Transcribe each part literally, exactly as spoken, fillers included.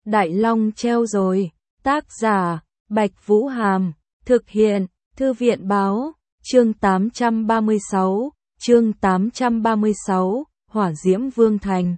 Đại Long treo rồi. Tác giả, Bạch Vũ Hàm. Thực hiện, Thư viện Báo. Chương tám trăm ba mươi sáu. Chương tám trăm ba mươi sáu. Hỏa Diễm Vương Thành.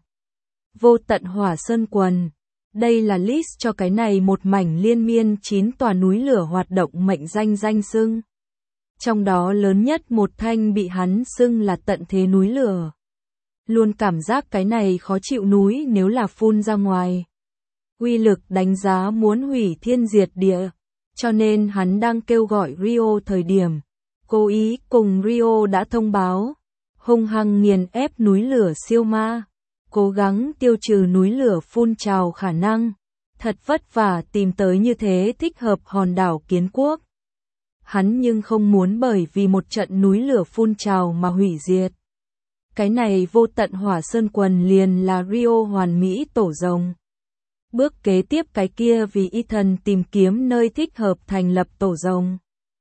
Vô tận hỏa sơn quần. Đây là list cho cái này một mảnh liên miên chín tòa núi lửa hoạt động mệnh danh danh xưng. Trong đó lớn nhất một thanh bị hắn xưng là tận thế núi lửa. Luôn cảm giác cái này khó chịu núi nếu là phun ra ngoài. Uy lực đánh giá muốn hủy thiên diệt địa. Cho nên hắn đang kêu gọi Rio thời điểm. Cố ý cùng Rio đã thông báo. Hung hăng nghiền ép núi lửa siêu ma. Cố gắng tiêu trừ núi lửa phun trào khả năng. Thật vất vả tìm tới như thế thích hợp hòn đảo Kiến Quốc. Hắn nhưng không muốn bởi vì một trận núi lửa phun trào mà hủy diệt. Cái này vô tận hỏa sơn quần liền là Rio hoàn mỹ tổ rồng. Bước kế tiếp cái kia vì Ethan tìm kiếm nơi thích hợp thành lập tổ rồng.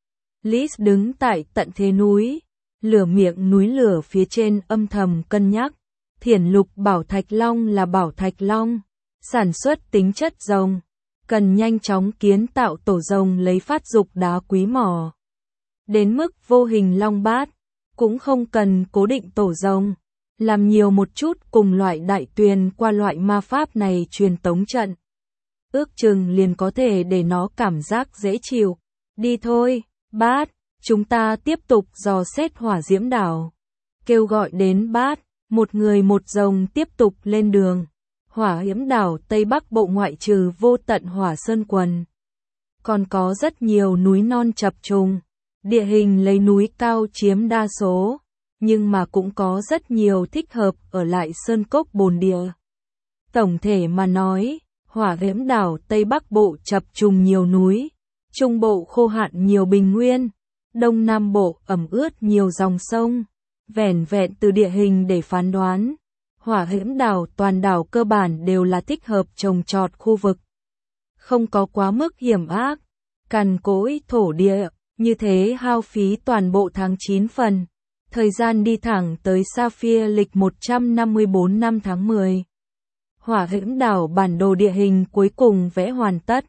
Liz đứng tại tận thế núi, lửa miệng núi lửa phía trên âm thầm cân nhắc. Thiển lục bảo thạch long là bảo thạch long, sản xuất tính chất rồng, cần nhanh chóng kiến tạo tổ rồng lấy phát dục đá quý mỏ. Đến mức vô hình long bát, cũng không cần cố định tổ rồng, làm nhiều một chút cùng loại đại tuyền qua loại ma pháp này truyền tống trận. Ước chừng liền có thể để nó cảm giác dễ chịu. Đi thôi, Bát, chúng ta tiếp tục dò xét hỏa diễm đảo. Kêu gọi đến Bát, một người một rồng tiếp tục lên đường. Hỏa diễm đảo Tây Bắc Bộ ngoại trừ vô tận hỏa sơn quần. Còn có rất nhiều núi non chập trùng. Địa hình lấy núi cao chiếm đa số. Nhưng mà cũng có rất nhiều thích hợp ở lại sơn cốc bồn địa. Tổng thể mà nói, hỏa diễm đảo Tây Bắc Bộ chập trùng nhiều núi. Trung Bộ khô hạn nhiều bình nguyên. Đông Nam Bộ ẩm ướt nhiều dòng sông. Vẻn vẹn từ địa hình để phán đoán. Hỏa diễm đảo toàn đảo cơ bản đều là thích hợp trồng trọt khu vực. Không có quá mức hiểm ác. Cằn cỗi thổ địa, như thế hao phí toàn bộ tháng chín phần. Thời gian đi thẳng tới Sapphire lịch một trăm năm mươi tư năm tháng mười. Hỏa diễm đảo bản đồ địa hình cuối cùng vẽ hoàn tất.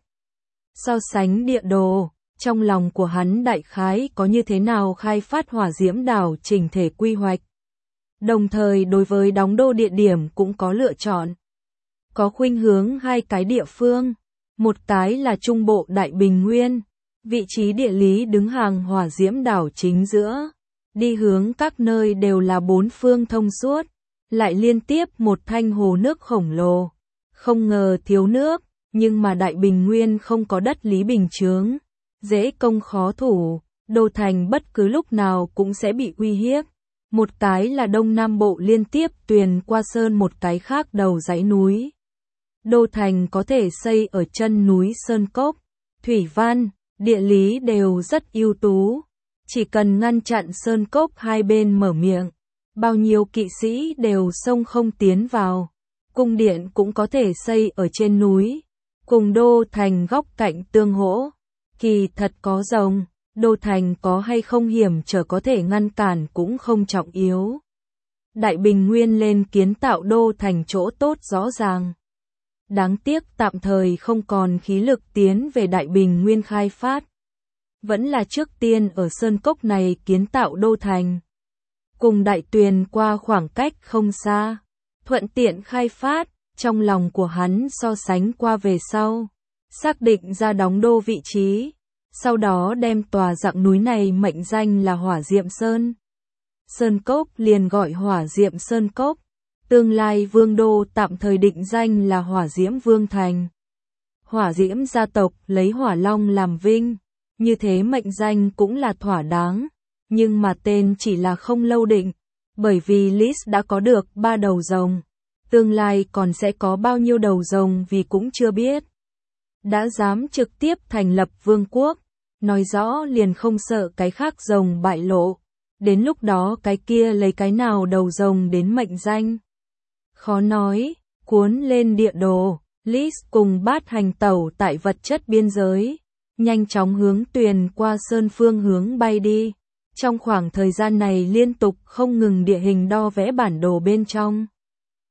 So sánh địa đồ, trong lòng của hắn đại khái có như thế nào khai phát hỏa diễm đảo chỉnh thể quy hoạch. Đồng thời đối với đóng đô địa điểm cũng có lựa chọn. Có khuynh hướng hai cái địa phương, một cái là Trung Bộ Đại Bình Nguyên, vị trí địa lý đứng hàng hỏa diễm đảo chính giữa. Đi hướng các nơi đều là bốn phương thông suốt, lại liên tiếp một thanh hồ nước khổng lồ. Không ngờ thiếu nước, nhưng mà Đại Bình Nguyên không có đất lý bình chướng, dễ công khó thủ, đô thành bất cứ lúc nào cũng sẽ bị uy hiếp. Một cái là Đông Nam Bộ liên tiếp tuyền qua sơn, một cái khác đầu dãy núi. Đô thành có thể xây ở chân núi sơn cốc, thủy văn, địa lý đều rất ưu tú. Chỉ cần ngăn chặn sơn cốc hai bên mở miệng, bao nhiêu kỵ sĩ đều xông không tiến vào. Cung điện cũng có thể xây ở trên núi, cùng đô thành góc cạnh tương hỗ. Kỳ thật có rồng, đô thành có hay không hiểm trở có thể ngăn cản cũng không trọng yếu. Đại Bình Nguyên lên kiến tạo đô thành chỗ tốt rõ ràng. Đáng tiếc tạm thời không còn khí lực tiến về Đại Bình Nguyên khai phát. Vẫn là trước tiên ở sơn cốc này kiến tạo đô thành. Cùng đại tuyền qua khoảng cách không xa. Thuận tiện khai phát, trong lòng của hắn so sánh qua về sau. Xác định ra đóng đô vị trí. Sau đó đem tòa dạng núi này mệnh danh là Hỏa Diệm Sơn. Sơn cốc liền gọi Hỏa Diệm Sơn Cốc. Tương lai vương đô tạm thời định danh là Hỏa Diễm Vương Thành. Hỏa Diễm gia tộc lấy Hỏa Long làm vinh. Như thế mệnh danh cũng là thỏa đáng, nhưng mà tên chỉ là không lâu định, bởi vì Liz đã có được ba đầu rồng, tương lai còn sẽ có bao nhiêu đầu rồng vì cũng chưa biết. Đã dám trực tiếp thành lập vương quốc, nói rõ liền không sợ cái khác rồng bại lộ, đến lúc đó cái kia lấy cái nào đầu rồng đến mệnh danh. Khó nói, cuốn lên địa đồ, Liz cùng Bát hành tẩu tại vật chất biên giới. Nhanh chóng hướng tuyền qua sơn phương hướng bay đi. Trong khoảng thời gian này liên tục không ngừng địa hình đo vẽ bản đồ bên trong.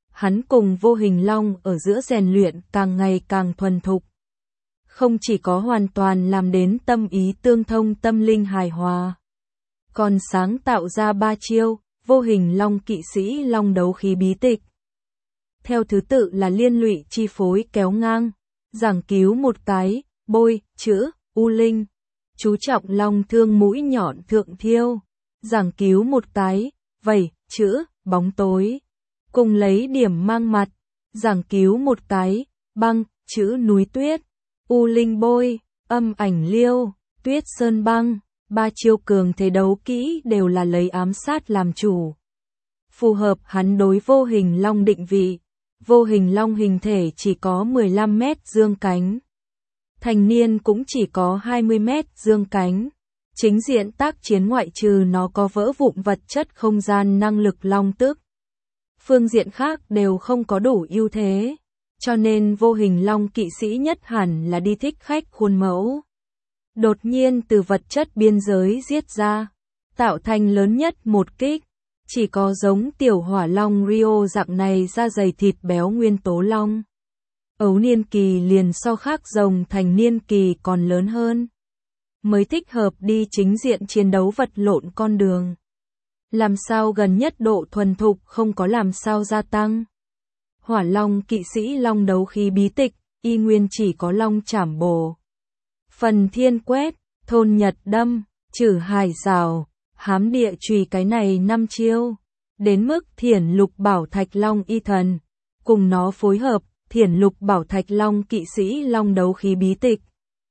hắn cùng Vô Hình Long ở giữa rèn luyện càng ngày càng thuần thục. Không chỉ có hoàn toàn làm đến tâm ý tương thông tâm linh hài hòa, còn sáng tạo ra ba chiêu, Vô Hình Long Kỵ Sĩ Long Đấu Khí bí tịch. Theo thứ tự là liên lụy chi phối kéo ngang, giảng cứu một cái, bôi, chữ, u linh, chú trọng long thương mũi nhọn thượng thiêu, giảng cứu một cái, vẩy, chữ, bóng tối, cùng lấy điểm mang mặt, giảng cứu một cái, băng, chữ núi tuyết, u linh bôi, âm ảnh liêu, tuyết sơn băng, ba chiêu cường thế đấu kỹ đều là lấy ám sát làm chủ. Phù hợp hắn đối Vô Hình Long định vị. Vô Hình Long hình thể chỉ có mười lăm mét dương cánh. Thành niên cũng chỉ có hai mươi mét dương cánh. Chính diện tác chiến ngoại trừ nó có vỡ vụn vật chất không gian năng lực long tức. Phương diện khác đều không có đủ ưu thế. Cho nên Vô Hình Long Kỵ Sĩ nhất hẳn là đi thích khách khuôn mẫu. Đột nhiên từ vật chất biên giới giết ra, tạo thành lớn nhất một kích. Chỉ có giống tiểu hỏa long Rio dạng này da dày thịt béo nguyên tố long. Ấu niên kỳ liền so khác rồng thành niên kỳ còn lớn hơn. Mới thích hợp đi chính diện chiến đấu vật lộn con đường. Làm sao gần nhất độ thuần thục không có làm sao gia tăng. Hỏa Long Kỵ Sĩ Long Đấu Khí bí tịch, y nguyên chỉ có long chảm bổ. Phần thiên quét, thôn nhật đâm, trừ hải rào, hám địa chùy cái này năm chiêu. Đến mức Thiển Lục Bảo Thạch Long y thần, cùng nó phối hợp, Thiển Lục Bảo Thạch Long Kỵ Sĩ Long Đấu Khí bí tịch.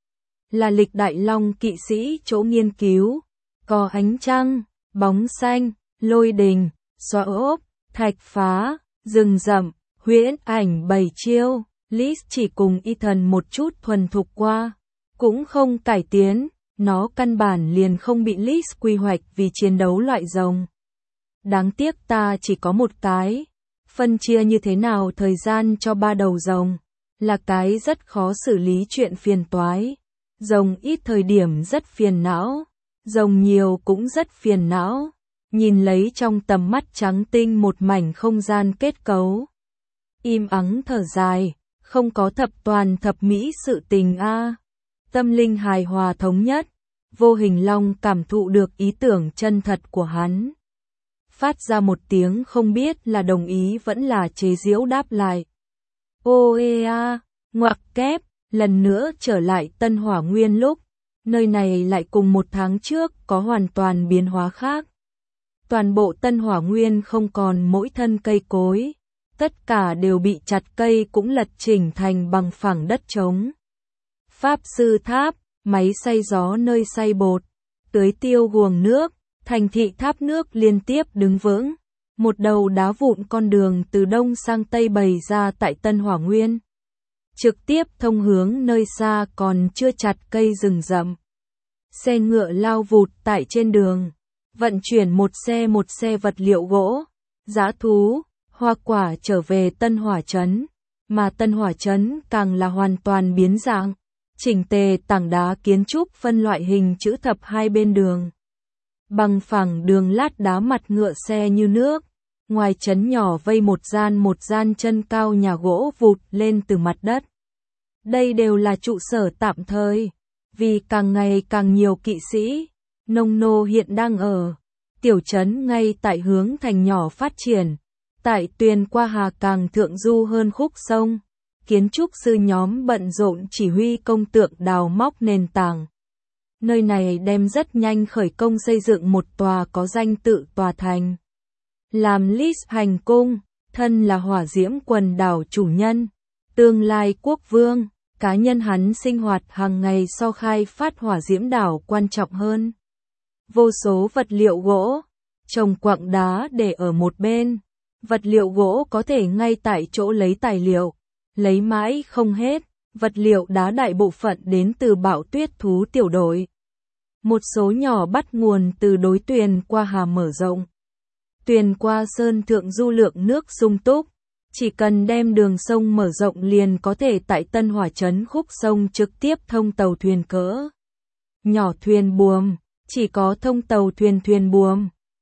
Là lịch đại long kỵ sĩ chỗ nghiên cứu, có ánh trăng, bóng xanh, lôi đình, xóa ốp, thạch phá, rừng rậm, huyễn ảnh bảy chiêu, Lis chỉ cùng y thần một chút thuần thục qua, cũng không cải tiến, nó căn bản liền không bị Lis quy hoạch vì chiến đấu loại rồng. Đáng tiếc ta chỉ có một cái, phân chia như thế nào thời gian cho ba đầu rồng, là cái rất khó xử lý chuyện phiền toái. Rồng ít thời điểm rất phiền não, rồng nhiều cũng rất phiền não, nhìn lấy trong tầm mắt trắng tinh một mảnh không gian kết cấu. Im ắng thở dài, không có thập toàn thập mỹ sự tình a. Tâm linh hài hòa thống nhất, Vô Hình Long cảm thụ được ý tưởng chân thật của hắn. Phát ra một tiếng không biết là đồng ý vẫn là chế giễu đáp lại. Ô ê a, ngoặc kép. Lần nữa trở lại Tân Hỏa Nguyên lúc, nơi này lại cùng một tháng trước có hoàn toàn biến hóa khác. Toàn bộ Tân Hỏa Nguyên không còn mỗi thân cây cối, tất cả đều bị chặt cây cũng lật chỉnh thành bằng phẳng đất trống. Pháp sư tháp, máy xay gió nơi xay bột, tưới tiêu guồng nước, thành thị tháp nước liên tiếp đứng vững. Một đầu đá vụn con đường từ đông sang tây bày ra tại Tân Hỏa Nguyên. Trực tiếp thông hướng nơi xa còn chưa chặt cây rừng rậm. Xe ngựa lao vụt tại trên đường, vận chuyển một xe một xe vật liệu gỗ, dã thú, hoa quả trở về Tân Hỏa Trấn, mà Tân Hỏa Trấn càng là hoàn toàn biến dạng, chỉnh tề tảng đá kiến trúc phân loại hình chữ thập hai bên đường. Bằng phẳng đường lát đá mặt ngựa xe như nước, ngoài trấn nhỏ vây một gian một gian chân cao nhà gỗ vụt lên từ mặt đất. Đây đều là trụ sở tạm thời, vì càng ngày càng nhiều kỵ sĩ, nông nô hiện đang ở. Tiểu trấn ngay tại hướng thành nhỏ phát triển, tại Tuyền Qua Hà càng thượng du hơn khúc sông. Kiến trúc sư nhóm bận rộn chỉ huy công tượng đào móc nền tảng. Nơi này đem rất nhanh khởi công xây dựng một tòa có danh tự tòa thành. Làm Lis hành cung, thân là hỏa diễm quần đảo chủ nhân, tương lai quốc vương, cá nhân hắn sinh hoạt hàng ngày so khai phát hỏa diễm đảo quan trọng hơn. Vô số vật liệu gỗ, trồng quặng đá để ở một bên, vật liệu gỗ có thể ngay tại chỗ lấy tài liệu, lấy mãi không hết, vật liệu đá đại bộ phận đến từ bão tuyết thú tiểu đội. Một số nhỏ bắt nguồn từ đối Tuyền Qua Hà mở rộng. Tuyền Qua Sơn thượng du lượng nước sung túc, chỉ cần đem đường sông mở rộng liền có thể tại Tân Hỏa Trấn khúc sông trực tiếp thông tàu thuyền cỡ nhỏ thuyền buồm, chỉ có thông tàu thuyền thuyền buồm,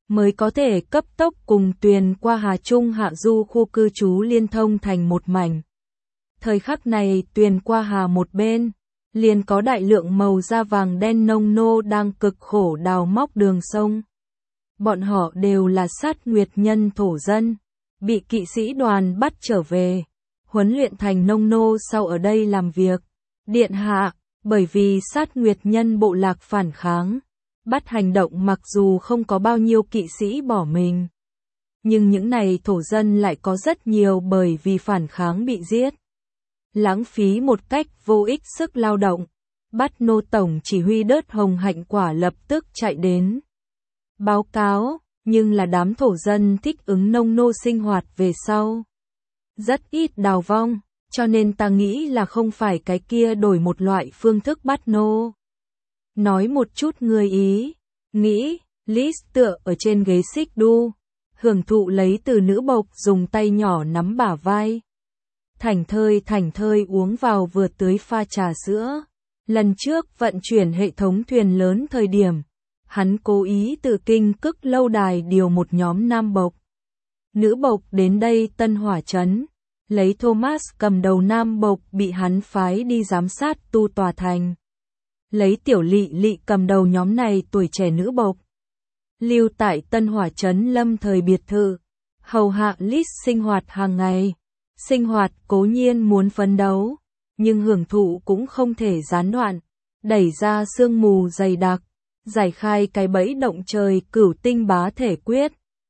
mới có thể cấp tốc cùng Tuyền qua Hà Trung Hạ Du khu cư trú liên thông thành một mảnh. Thời khắc này Tuyền qua Hà một bên, liền có đại lượng màu da vàng đen nông nô đang cực khổ đào móc đường sông. Bọn họ đều là sát nguyệt nhân thổ dân, bị kỵ sĩ đoàn bắt trở về, huấn luyện thành nông nô sau ở đây làm việc. Điện hạ, bởi vì sát nguyệt nhân bộ lạc phản kháng, bắt hành động mặc dù không có bao nhiêu kỵ sĩ bỏ mình. Nhưng những này thổ dân lại có rất nhiều bởi vì phản kháng bị giết. Lãng phí một cách vô ích sức lao động. Bắt nô tổng chỉ huy Đớt Hồng Hạnh Quả lập tức chạy đến. Báo cáo, nhưng là đám thổ dân thích ứng nông nô sinh hoạt về sau. Rất ít đào vong, cho nên ta nghĩ là không phải cái kia đổi một loại phương thức bắt nô. Nói một chút người ý, nghĩ, Liz tựa ở trên ghế xích đu, hưởng thụ lấy từ nữ bộc dùng tay nhỏ nắm bả vai. Thảnh thơi thảnh thơi uống vào vừa tưới pha trà sữa. Lần trước vận chuyển hệ thống thuyền lớn thời điểm, hắn cố ý từ Kinh Cức lâu đài điều một nhóm nam bộc. Nữ bộc đến đây Tân Hỏa Trấn, lấy Thomas cầm đầu nam bộc bị hắn phái đi giám sát tu tòa thành. Lấy Tiểu Lị Lị cầm đầu nhóm này tuổi trẻ nữ bộc. Lưu tại Tân Hỏa Trấn lâm thời biệt thự, hầu hạ Liz sinh hoạt hàng ngày. Sinh hoạt cố nhiên muốn phấn đấu, nhưng hưởng thụ cũng không thể gián đoạn. Đẩy ra sương mù dày đặc, giải khai cái bẫy động trời cửu tinh bá thể quyết.